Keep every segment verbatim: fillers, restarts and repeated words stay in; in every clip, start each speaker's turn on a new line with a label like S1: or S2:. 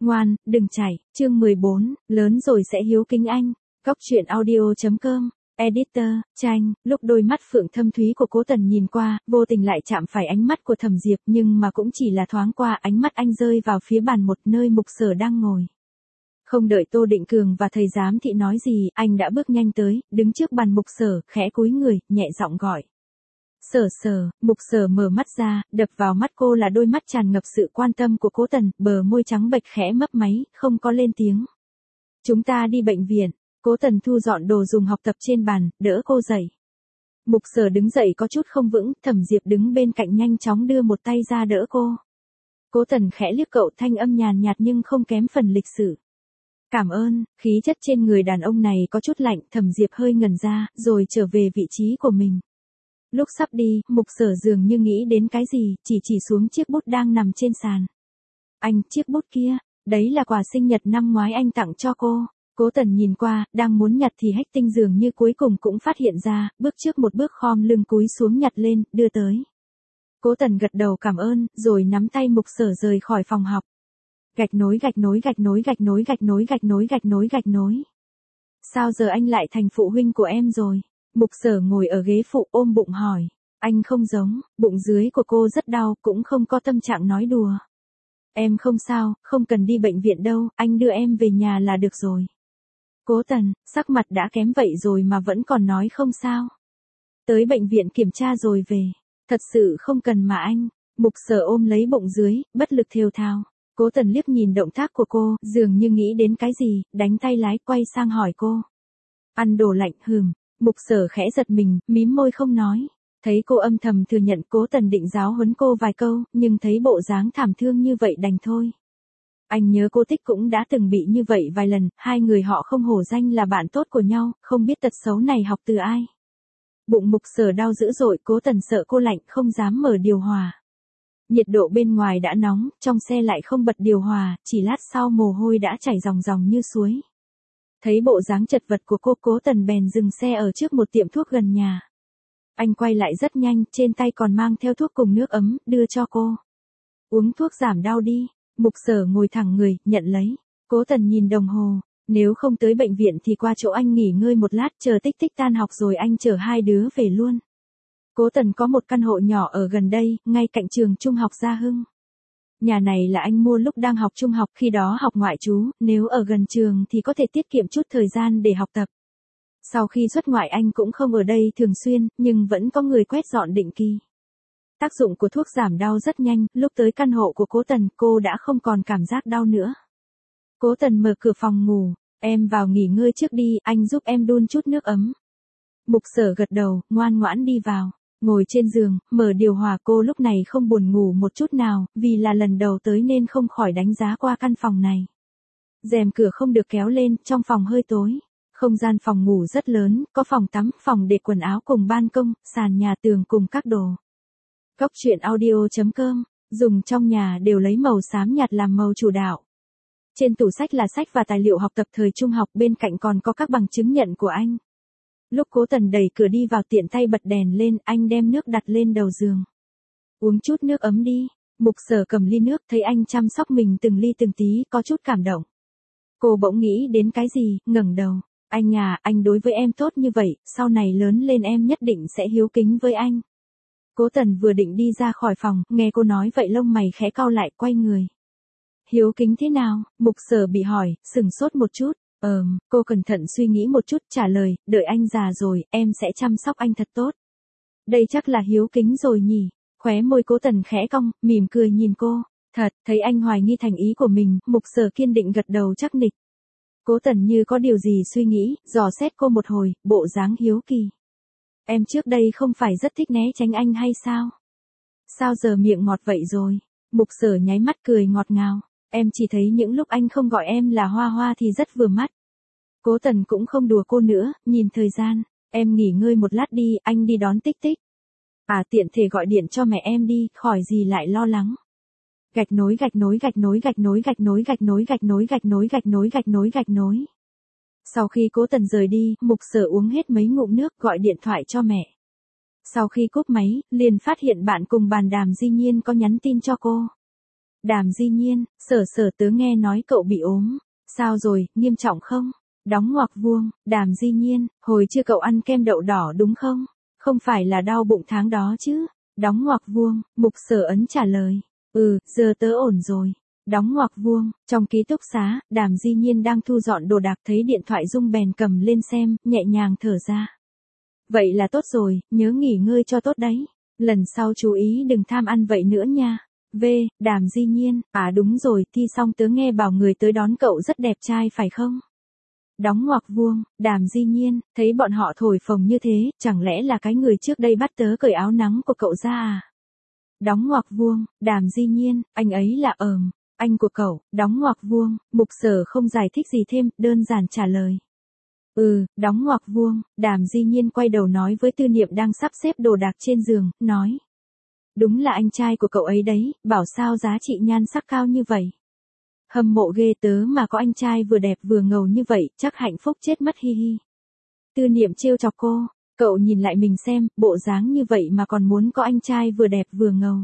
S1: Ngoan, đừng chạy, chương mười bốn, lớn rồi sẽ hiếu kính anh. Góc truyện audio chấm com, editor, tranh, lúc đôi mắt phượng thâm thúy của Cố Tần nhìn qua, vô tình lại chạm phải ánh mắt của Thẩm Diệp, nhưng mà cũng chỉ là thoáng qua, ánh mắt anh rơi vào phía bàn một nơi Mục Sở đang ngồi. Không đợi Tô Định Cường và thầy giám thị nói gì, anh đã bước nhanh tới, đứng trước bàn Mục Sở, khẽ cúi người, nhẹ giọng gọi. Sở Sở. Mục Sở mở mắt ra, đập vào mắt cô là đôi mắt tràn ngập sự quan tâm của Cố Tần, bờ môi trắng bệch khẽ mấp máy, không có lên tiếng. Chúng ta đi bệnh viện. Cố Tần thu dọn đồ dùng học tập trên bàn, đỡ cô dậy. Mục Sở đứng dậy có chút không vững, Thẩm Diệp đứng bên cạnh nhanh chóng đưa một tay ra đỡ cô. Cố Tần khẽ liếc cậu, thanh âm nhàn nhạt nhưng không kém phần lịch sự. Cảm ơn. Khí chất trên người đàn ông này có chút lạnh, Thẩm Diệp hơi ngẩn ra, rồi trở về vị trí của mình. Lúc sắp đi, Mục Sở dường như nghĩ đến cái gì, chỉ chỉ xuống chiếc bút đang nằm trên sàn. Anh, chiếc bút kia, đấy là quà sinh nhật năm ngoái anh tặng cho cô. Cố Tần nhìn qua, đang muốn nhặt thì Hách Tinh dường như cuối cùng cũng phát hiện ra, bước trước một bước khom lưng cúi xuống nhặt lên, đưa tới. Cố Tần gật đầu cảm ơn, rồi nắm tay Mục Sở rời khỏi phòng học. Gạch nối gạch nối gạch nối gạch nối gạch nối gạch nối gạch nối gạch nối. Sao giờ anh lại thành phụ huynh của em rồi? Mục Sở ngồi ở ghế phụ ôm bụng hỏi. Anh không giống, bụng dưới của cô rất đau, cũng không có tâm trạng nói đùa. Em không sao, không cần đi bệnh viện đâu, anh đưa em về nhà là được rồi. Cố Tần, sắc mặt đã kém vậy rồi mà vẫn còn nói không sao. Tới bệnh viện kiểm tra rồi về. Thật sự không cần mà anh. Mục Sở ôm lấy bụng dưới, bất lực thều thào. Cố Tần liếc nhìn động tác của cô, dường như nghĩ đến cái gì, đánh tay lái quay sang hỏi cô. Ăn đồ lạnh hừm. Mục Sở khẽ giật mình, mím môi không nói. Thấy cô âm thầm thừa nhận, Cố Tần định giáo huấn cô vài câu, nhưng thấy bộ dáng thảm thương như vậy đành thôi. Anh nhớ cô Tích cũng đã từng bị như vậy vài lần, hai người họ không hổ danh là bạn tốt của nhau, không biết tật xấu này học từ ai. Bụng Mục Sở đau dữ dội, Cố Tần sợ cô lạnh, không dám mở điều hòa. Nhiệt độ bên ngoài đã nóng, trong xe lại không bật điều hòa, chỉ lát sau mồ hôi đã chảy ròng ròng như suối. Thấy bộ dáng chật vật của cô, Cố Tần bèn dừng xe ở trước một tiệm thuốc gần nhà. Anh quay lại rất nhanh, trên tay còn mang theo thuốc cùng nước ấm, đưa cho cô. Uống thuốc giảm đau đi. Mục Sở ngồi thẳng người, nhận lấy. Cố Tần nhìn đồng hồ, nếu không tới bệnh viện thì qua chỗ anh nghỉ ngơi một lát, chờ Tích Tích tan học rồi anh chở hai đứa về luôn. Cố Tần có một căn hộ nhỏ ở gần đây, ngay cạnh trường trung học Gia Hưng. Nhà này là anh mua lúc đang học trung học, khi đó học ngoại trú, nếu ở gần trường thì có thể tiết kiệm chút thời gian để học tập. Sau khi xuất ngoại anh cũng không ở đây thường xuyên, nhưng vẫn có người quét dọn định kỳ. Tác dụng của thuốc giảm đau rất nhanh, lúc tới căn hộ của Cố Tần, cô đã không còn cảm giác đau nữa. Cố Tần mở cửa phòng ngủ, em vào nghỉ ngơi trước đi, anh giúp em đun chút nước ấm. Mục Sở gật đầu, ngoan ngoãn đi vào. Ngồi trên giường, mở điều hòa, cô lúc này không buồn ngủ một chút nào, vì là lần đầu tới nên không khỏi đánh giá qua căn phòng này. Rèm cửa không được kéo lên, trong phòng hơi tối. Không gian phòng ngủ rất lớn, có phòng tắm, phòng để quần áo cùng ban công, sàn nhà tường cùng các đồ. Góc truyện audio chấm com, dùng trong nhà đều lấy màu xám nhạt làm màu chủ đạo. Trên tủ sách là sách và tài liệu học tập thời trung học, bên cạnh còn có các bằng chứng nhận của anh. Lúc Cố Tần đẩy cửa đi vào tiện tay bật đèn lên, anh đem nước đặt lên đầu giường. Uống chút nước ấm đi. Mục Sở cầm ly nước, thấy anh chăm sóc mình từng ly từng tí, có chút cảm động. Cô bỗng nghĩ đến cái gì, ngẩng đầu. Anh à, anh đối với em tốt như vậy, sau này lớn lên em nhất định sẽ hiếu kính với anh. Cố Tần vừa định đi ra khỏi phòng, nghe cô nói vậy lông mày khẽ cau lại, quay người. Hiếu kính thế nào? Mục Sở bị hỏi, sừng sốt một chút. Ờm, cô cẩn thận suy nghĩ một chút, trả lời, đợi anh già rồi, em sẽ chăm sóc anh thật tốt. Đây chắc là hiếu kính rồi nhỉ? Khóe môi Cố Tần khẽ cong, mỉm cười nhìn cô. Thật, thấy anh hoài nghi thành ý của mình, Mục Sở kiên định gật đầu chắc nịch. Cố Tần như có điều gì suy nghĩ, dò xét cô một hồi, bộ dáng hiếu kỳ. Em trước đây không phải rất thích né tránh anh hay sao? Sao giờ miệng ngọt vậy rồi? Mục Sở nháy mắt cười ngọt ngào. Em chỉ thấy những lúc anh không gọi em là Hoa Hoa thì rất vừa mắt. Cố Tần cũng không đùa cô nữa, nhìn thời gian. Em nghỉ ngơi một lát đi, anh đi đón Tích Tích. À tiện thể gọi điện cho mẹ em đi, khỏi gì lại lo lắng. Gạch nối gạch nối gạch nối gạch nối gạch nối gạch nối gạch nối gạch nối gạch nối gạch nối gạch nối. Sau khi Cố Tần rời đi, Mục Sở uống hết mấy ngụm nước, gọi điện thoại cho mẹ. Sau khi cúp máy, liền phát hiện bạn cùng bàn đàm Di Nhiên có nhắn tin cho cô. Đàm Di Nhiên, sở sở tớ nghe nói cậu bị ốm. Sao rồi, nghiêm trọng không? Đóng ngoặc vuông, Đàm Di Nhiên, hồi chưa cậu ăn kem đậu đỏ đúng không? Không phải là đau bụng tháng đó chứ? Đóng ngoặc vuông, Mục Sở Ấn trả lời. Ừ, giờ tớ ổn rồi. Đóng ngoặc vuông, trong ký túc xá, Đàm Di Nhiên đang thu dọn đồ đạc thấy điện thoại rung bèn cầm lên xem, nhẹ nhàng thở ra. Vậy là tốt rồi, nhớ nghỉ ngơi cho tốt đấy. Lần sau chú ý đừng tham ăn vậy nữa nha. V, Đàm Di Nhiên, à đúng rồi, thi xong tớ nghe bảo người tới đón cậu rất đẹp trai phải không? Đóng ngoặc vuông, Đàm Di Nhiên, thấy bọn họ thổi phồng như thế, chẳng lẽ là cái người trước đây bắt tớ cởi áo nắng của cậu ra à? Đóng ngoặc vuông, Đàm Di Nhiên, anh ấy là ờm, anh của cậu, đóng ngoặc vuông, Mục Sở không giải thích gì thêm, đơn giản trả lời. Ừ, đóng ngoặc vuông, Đàm Di Nhiên quay đầu nói với Tư Niệm đang sắp xếp đồ đạc trên giường, nói. Đúng là anh trai của cậu ấy đấy, bảo sao giá trị nhan sắc cao như vậy. Hâm mộ ghê tớ mà có anh trai vừa đẹp vừa ngầu như vậy, chắc hạnh phúc chết mất hi hi. Tư Niệm trêu chọc cô, cậu nhìn lại mình xem, bộ dáng như vậy mà còn muốn có anh trai vừa đẹp vừa ngầu.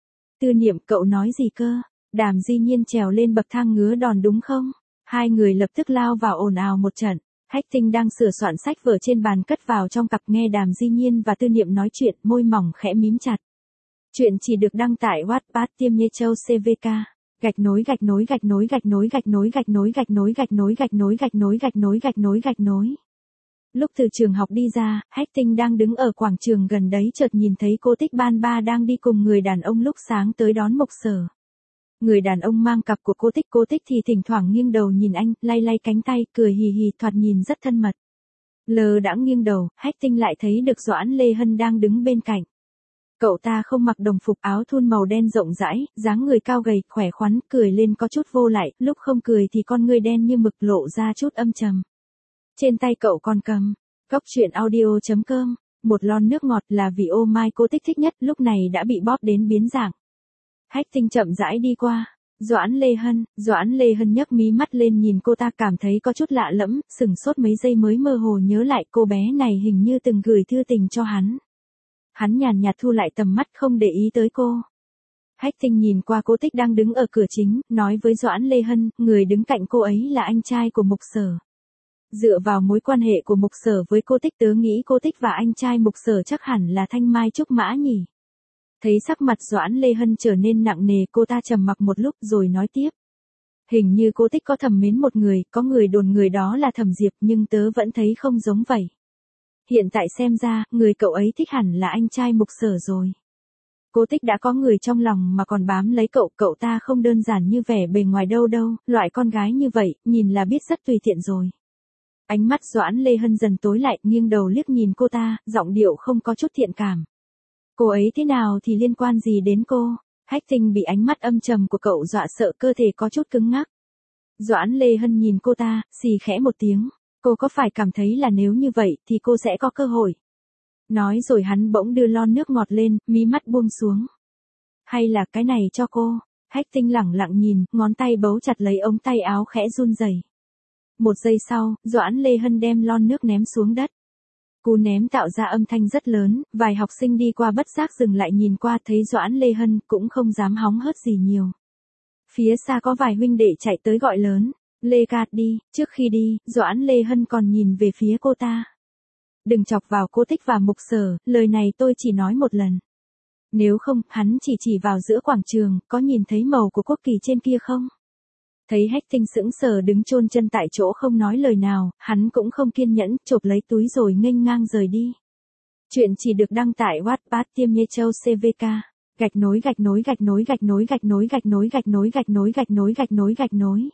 S1: Tư Niệm, cậu nói gì cơ? Đàm Di Nhiên trèo lên bậc thang ngứa đòn đúng không? Hai người lập tức lao vào ồn ào một trận. Hách Tinh đang sửa soạn sách vở trên bàn cất vào trong cặp nghe Đàm Di Nhiên và Tư Niệm nói chuyện, môi mỏng khẽ mím chặt. Chuyện chỉ được đăng tại Wattpad Tiêm Nhê Châu xê vê ca. Gạch nối gạch nối gạch nối gạch nối gạch nối gạch nối gạch nối gạch nối gạch nối gạch nối gạch nối gạch nối gạch nối. Lúc từ trường học đi ra, Hách Tinh đang đứng ở quảng trường gần đấy chợt nhìn thấy cô Tích Ban Ba đang đi cùng người đàn ông lúc sáng tới đón Mục Sở. Người đàn ông mang cặp của cô Tích, cô Tích thì thỉnh thoảng nghiêng đầu nhìn anh, lay lay cánh tay, cười hì hì, thoạt nhìn rất thân mật. Lờ đãng nghiêng đầu, Hách Tinh lại thấy được Doãn Lê Hân đang đứng bên cạnh. Cậu ta không mặc đồng phục, áo thun màu đen rộng rãi, dáng người cao gầy, khỏe khoắn, cười lên có chút vô lại, lúc không cười thì con ngươi đen như mực lộ ra chút âm trầm. Trên tay cậu còn cầm, Cóc truyện audio chấm com, một lon nước ngọt là vì ô mai cô Tích thích nhất, lúc này đã bị bóp đến biến dạng. Hách Tinh chậm rãi đi qua, Doãn Lê Hân, Doãn Lê Hân nhấc mí mắt lên nhìn cô ta cảm thấy có chút lạ lẫm, sừng sốt mấy giây mới mơ hồ nhớ lại cô bé này hình như từng gửi thư tình cho hắn. Hắn nhàn nhạt thu lại tầm mắt không để ý tới cô. Hách Tinh nhìn qua cô Tích đang đứng ở cửa chính, nói với Doãn Lê Hân, người đứng cạnh cô ấy là anh trai của Mục Sở. Dựa vào mối quan hệ của Mục Sở với cô Tích tớ nghĩ cô Tích và anh trai Mục Sở chắc hẳn là Thanh Mai Trúc Mã nhỉ. Thấy sắc mặt Doãn Lê Hân trở nên nặng nề, cô ta trầm mặc một lúc rồi nói tiếp. Hình như cô Tích có thầm mến một người, có người đồn người đó là Thẩm Diệp nhưng tớ vẫn thấy không giống vậy. Hiện tại xem ra, người cậu ấy thích hẳn là anh trai Mục Sở rồi. Cô Tích đã có người trong lòng mà còn bám lấy cậu, cậu ta không đơn giản như vẻ bề ngoài đâu đâu, loại con gái như vậy, nhìn là biết rất tùy tiện rồi. Ánh mắt Doãn Lê Hân dần tối lại, nghiêng đầu liếc nhìn cô ta, giọng điệu không có chút thiện cảm. Cô ấy thế nào thì liên quan gì đến cô? Hách Tinh bị ánh mắt âm trầm của cậu dọa sợ cơ thể có chút cứng ngắc. Doãn Lê Hân nhìn cô ta, xì khẽ một tiếng. Cô có phải cảm thấy là nếu như vậy thì cô sẽ có cơ hội? Nói rồi hắn bỗng đưa lon nước ngọt lên, mí mắt buông xuống. Hay là cái này cho cô? Hách Tinh lẳng lặng nhìn, ngón tay bấu chặt lấy ống tay áo khẽ run rẩy. Một giây sau, Doãn Lê Hân đem lon nước ném xuống đất. Cú ném tạo ra âm thanh rất lớn, vài học sinh đi qua bất giác dừng lại nhìn qua thấy Doãn Lê Hân cũng không dám hóng hớt gì nhiều. Phía xa có vài huynh đệ chạy tới gọi lớn. Lê Cát đi, trước khi đi, Doãn Lê Hân còn nhìn về phía cô ta. Đừng chọc vào cô Tích và Mục Sở, lời này tôi chỉ nói một lần. Nếu không, hắn chỉ chỉ vào giữa quảng trường, có nhìn thấy màu của quốc kỳ trên kia không? Thấy Hách Tinh sững sờ đứng chôn chân tại chỗ không nói lời nào, hắn cũng không kiên nhẫn, chộp lấy túi rồi nghênh ngang rời đi. Chuyện chỉ được đăng tại Wattpad Tiêm Nhê Châu xê vê ca. Gạch nối gạch nối gạch nối gạch nối gạch nối gạch nối gạch nối gạch nối gạch nối gạch nối gạch nối.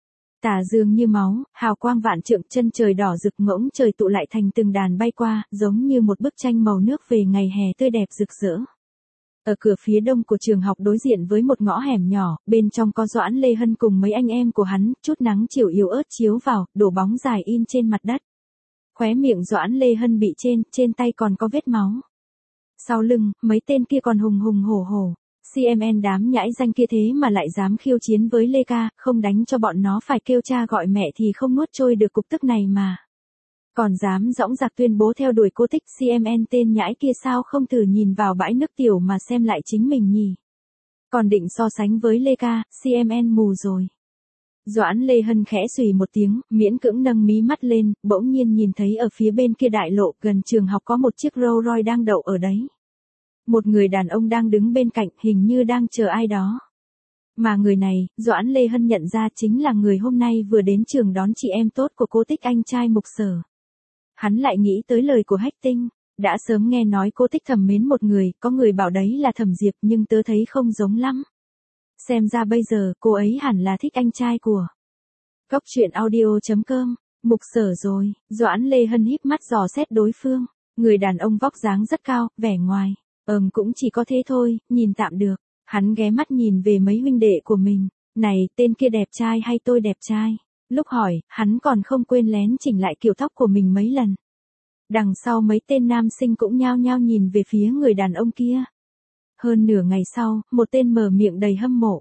S1: Tà dương như máu, hào quang vạn trượng, chân trời đỏ rực, ngỗng trời tụ lại thành từng đàn bay qua, giống như một bức tranh màu nước về ngày hè tươi đẹp rực rỡ. Ở cửa phía đông của trường học đối diện với một ngõ hẻm nhỏ, bên trong có Doãn Lê Hân cùng mấy anh em của hắn, chút nắng chiều yếu ớt chiếu vào, đổ bóng dài in trên mặt đất. Khóe miệng Doãn Lê Hân bị trên, trên tay còn có vết máu. Sau lưng, mấy tên kia còn hùng hùng hổ hổ. xê em en đám nhãi danh kia thế mà lại dám khiêu chiến với Lê Ca, không đánh cho bọn nó phải kêu cha gọi mẹ thì không nuốt trôi được cục tức này mà. Còn dám dõng dạc tuyên bố theo đuổi cô Tích, xê em en tên nhãi kia sao không thử nhìn vào bãi nước tiểu mà xem lại chính mình nhỉ? Còn định so sánh với Lê Ca, xê em en mù rồi. Doãn Lê Hân khẽ xùy một tiếng, miễn cưỡng nâng mí mắt lên, bỗng nhiên nhìn thấy ở phía bên kia đại lộ gần trường học có một chiếc Rolls Royce đang đậu ở đấy. Một người đàn ông đang đứng bên cạnh, hình như đang chờ ai đó. Mà người này, Doãn Lê Hân nhận ra chính là người hôm nay vừa đến trường đón chị em tốt của cô Tích anh trai Mục Sở. Hắn lại nghĩ tới lời của Hách Tinh, đã sớm nghe nói cô Tích thầm mến một người, có người bảo đấy là Thẩm Diệp nhưng tớ thấy không giống lắm. Xem ra bây giờ cô ấy hẳn là thích anh trai của. Góc truyện audio chấm com, Mục Sở rồi, Doãn Lê Hân híp mắt dò xét đối phương, người đàn ông vóc dáng rất cao, vẻ ngoài, ừm cũng chỉ có thế thôi, nhìn tạm được. Hắn ghé mắt nhìn về mấy huynh đệ của mình, này, tên kia đẹp trai hay tôi đẹp trai? Lúc hỏi, hắn còn không quên lén chỉnh lại kiểu tóc của mình mấy lần. Đằng sau mấy tên nam sinh cũng nhao nhao nhìn về phía người đàn ông kia. Hơn nửa ngày sau, một tên mở miệng đầy hâm mộ.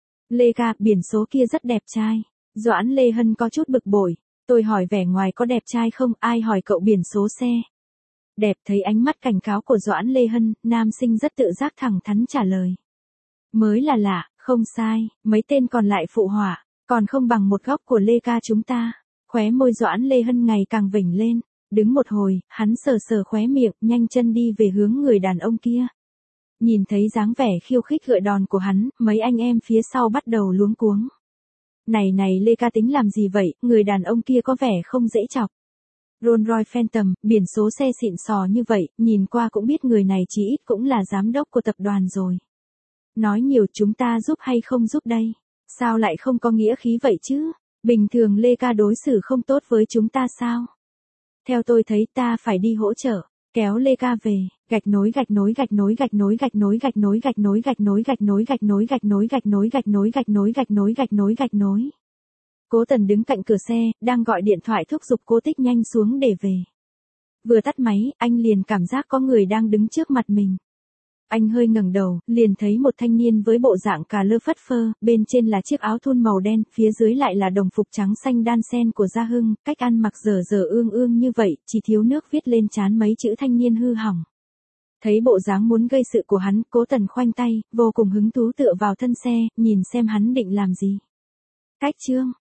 S1: Lê Ca, biển số kia rất đẹp trai. Doãn Lê Hân có chút bực bội. Tôi hỏi vẻ ngoài có đẹp trai không, ai hỏi cậu biển số xe. Đẹp. Thấy ánh mắt cảnh cáo của Doãn Lê Hân, nam sinh rất tự giác thẳng thắn trả lời. Mới là lạ, không sai, mấy tên còn lại phụ họa, còn không bằng một góc của Lê Ca chúng ta. Khóe môi Doãn Lê Hân ngày càng vểnh lên, đứng một hồi, hắn sờ sờ khóe miệng, nhanh chân đi về hướng người đàn ông kia. Nhìn thấy dáng vẻ khiêu khích gợi đòn của hắn, mấy anh em phía sau bắt đầu luống cuống. Này này Lê Ca tính làm gì vậy, người đàn ông kia có vẻ không dễ chọc. Rolls Royce Phantom, biển số xe xịn sò như vậy, nhìn qua cũng biết người này chỉ ít cũng là giám đốc của tập đoàn rồi. Nói nhiều chúng ta giúp hay không giúp đây? Sao lại không có nghĩa khí vậy chứ? Bình thường Lê Ca đối xử không tốt với chúng ta sao? Theo tôi thấy ta phải đi hỗ trợ, kéo Lê Ca về, gạch nối gạch nối gạch nối gạch nối gạch nối gạch nối gạch nối gạch nối gạch nối gạch nối gạch nối gạch nối gạch nối gạch nối gạch nối gạch nối gạch nối. Cố Tần đứng cạnh cửa xe, đang gọi điện thoại thúc giục Cố Tích nhanh xuống để về. Vừa tắt máy, anh liền cảm giác có người đang đứng trước mặt mình. Anh hơi ngẩng đầu, liền thấy một thanh niên với bộ dạng cà lơ phất phơ, bên trên là chiếc áo thun màu đen, phía dưới lại là đồng phục trắng xanh đan sen của Gia Hưng, cách ăn mặc dở dở ương ương như vậy, chỉ thiếu nước viết lên trán mấy chữ thanh niên hư hỏng. Thấy bộ dáng muốn gây sự của hắn, Cố Tần khoanh tay, vô cùng hứng thú tựa vào thân xe, nhìn xem hắn định làm gì. Cách chương